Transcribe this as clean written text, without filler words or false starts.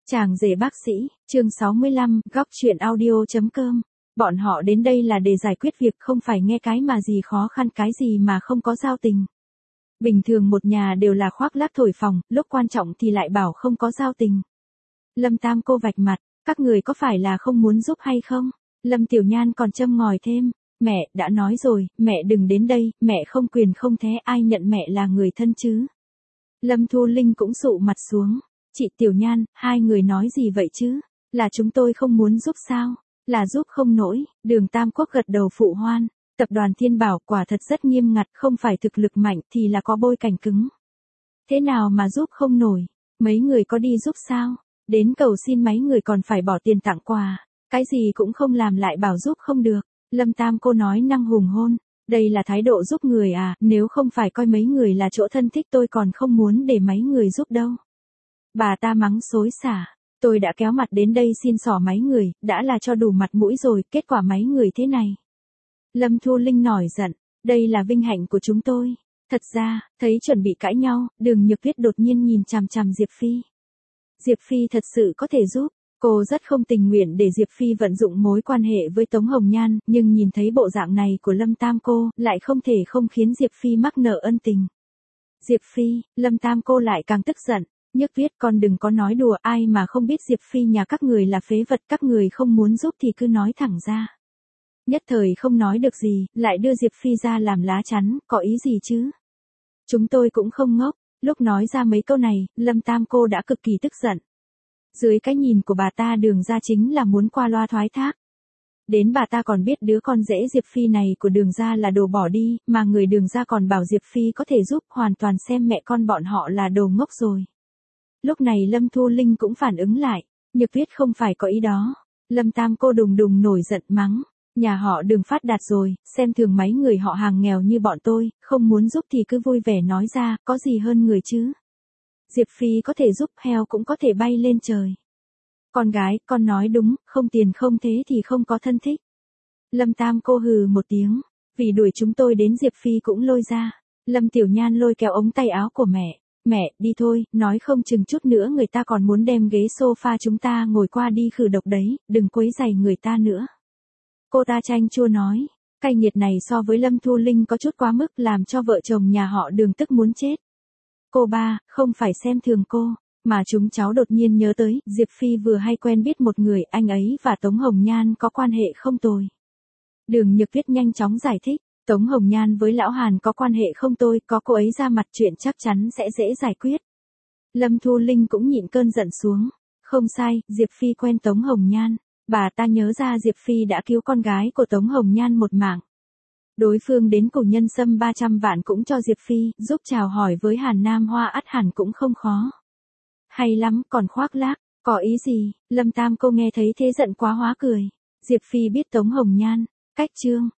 Chàng rể bác sĩ, chương 65, góc chuyện audio.com. Bọn họ đến đây là để giải quyết việc, không phải nghe cái mà gì khó khăn cái gì mà không có giao tình. Bình thường một nhà đều là khoác lác thổi phồng, lúc quan trọng thì lại bảo không có giao tình. Lâm Tam cô vạch mặt, các người có phải là không muốn giúp hay không? Lâm Tiểu Nhan còn châm ngòi thêm, mẹ đã nói rồi, mẹ đừng đến đây, mẹ không quyền không thế, ai nhận mẹ là người thân chứ? Lâm Thu Linh cũng sụ mặt xuống. Chị Tiểu Nhan, hai người nói gì vậy chứ? Là chúng tôi không muốn giúp sao? Là giúp không nổi. Đường Tam Quốc gật đầu phụ hoan. Tập đoàn Thiên Bảo quả thật rất nghiêm ngặt, không phải thực lực mạnh thì là có bối cảnh cứng. Thế nào mà giúp không nổi? Mấy người có đi giúp sao? Đến cầu xin mấy người còn phải bỏ tiền tặng quà. Cái gì cũng không làm lại bảo giúp không được. Lâm Tam cô nói năng hùng hôn. Đây là thái độ giúp người à, nếu không phải coi mấy người là chỗ thân thích tôi còn không muốn để mấy người giúp đâu. Bà ta mắng xối xả, tôi đã kéo mặt đến đây xin xỏ mấy người, đã là cho đủ mặt mũi rồi, kết quả mấy người thế này. Lâm Thu Linh nổi giận, đây là vinh hạnh của chúng tôi. Thật ra, thấy chuẩn bị cãi nhau, Đường Nhược Tuyết đột nhiên nhìn chằm chằm Diệp Phi. Diệp Phi thật sự có thể giúp, cô rất không tình nguyện để Diệp Phi vận dụng mối quan hệ với Tống Hồng Nhan, nhưng nhìn thấy bộ dạng này của Lâm Tam cô, lại không thể không khiến Diệp Phi mắc nợ ân tình. Diệp Phi, Lâm Tam cô lại càng tức giận. Nhược Tuyết con đừng có nói đùa, ai mà không biết Diệp Phi nhà các người là phế vật, các người không muốn giúp thì cứ nói thẳng ra. Nhất thời không nói được gì, lại đưa Diệp Phi ra làm lá chắn, có ý gì chứ? Chúng tôi cũng không ngốc, lúc nói ra mấy câu này, Lâm Tam cô đã cực kỳ tức giận. Dưới cái nhìn của bà ta Đường gia chính là muốn qua loa thoái thác. Đến bà ta còn biết đứa con rể Diệp Phi này của Đường gia là đồ bỏ đi, mà người Đường gia còn bảo Diệp Phi có thể giúp, hoàn toàn xem mẹ con bọn họ là đồ ngốc rồi. Lúc này Lâm Thu Linh cũng phản ứng lại, Nhược Tuyết không phải có ý đó. Lâm Tam cô đùng đùng nổi giận mắng, nhà họ Đường phát đạt rồi, xem thường mấy người họ hàng nghèo như bọn tôi, không muốn giúp thì cứ vui vẻ nói ra, có gì hơn người chứ. Diệp Phi có thể giúp, heo cũng có thể bay lên trời. Con gái, con nói đúng, không tiền không thế thì không có thân thích. Lâm Tam cô hừ một tiếng, vì đuổi chúng tôi đến Diệp Phi cũng lôi ra. Lâm Tiểu Nhan lôi kéo ống tay áo của mẹ. Mẹ, đi thôi, nói không chừng chút nữa người ta còn muốn đem ghế sofa chúng ta ngồi qua đi khử độc đấy, đừng quấy rầy người ta nữa. Cô ta chanh chua nói, cay nghiệt này so với Lâm Thu Linh có chút quá mức làm cho vợ chồng nhà họ Đường tức muốn chết. Cô ba, không phải xem thường cô, mà chúng cháu đột nhiên nhớ tới, Diệp Phi vừa hay quen biết một người, anh ấy và Tống Hồng Nhan có quan hệ không tồi. Đường Nhược Tuyết nhanh chóng giải thích. Tống Hồng Nhan với Lão Hàn có quan hệ không tồi, có cô ấy ra mặt chuyện chắc chắn sẽ dễ giải quyết. Lâm Thu Linh cũng nhịn cơn giận xuống. Không sai, Diệp Phi quen Tống Hồng Nhan. Bà ta nhớ ra Diệp Phi đã cứu con gái của Tống Hồng Nhan một mạng. Đối phương đến củ nhân sâm 300 vạn cũng cho Diệp Phi, giúp chào hỏi với Hàn Nam Hoa ắt hẳn cũng không khó. Hay lắm, còn khoác lác, có ý gì? Lâm Tam cô nghe thấy thế giận quá hóa cười. Diệp Phi biết Tống Hồng Nhan, cách chương.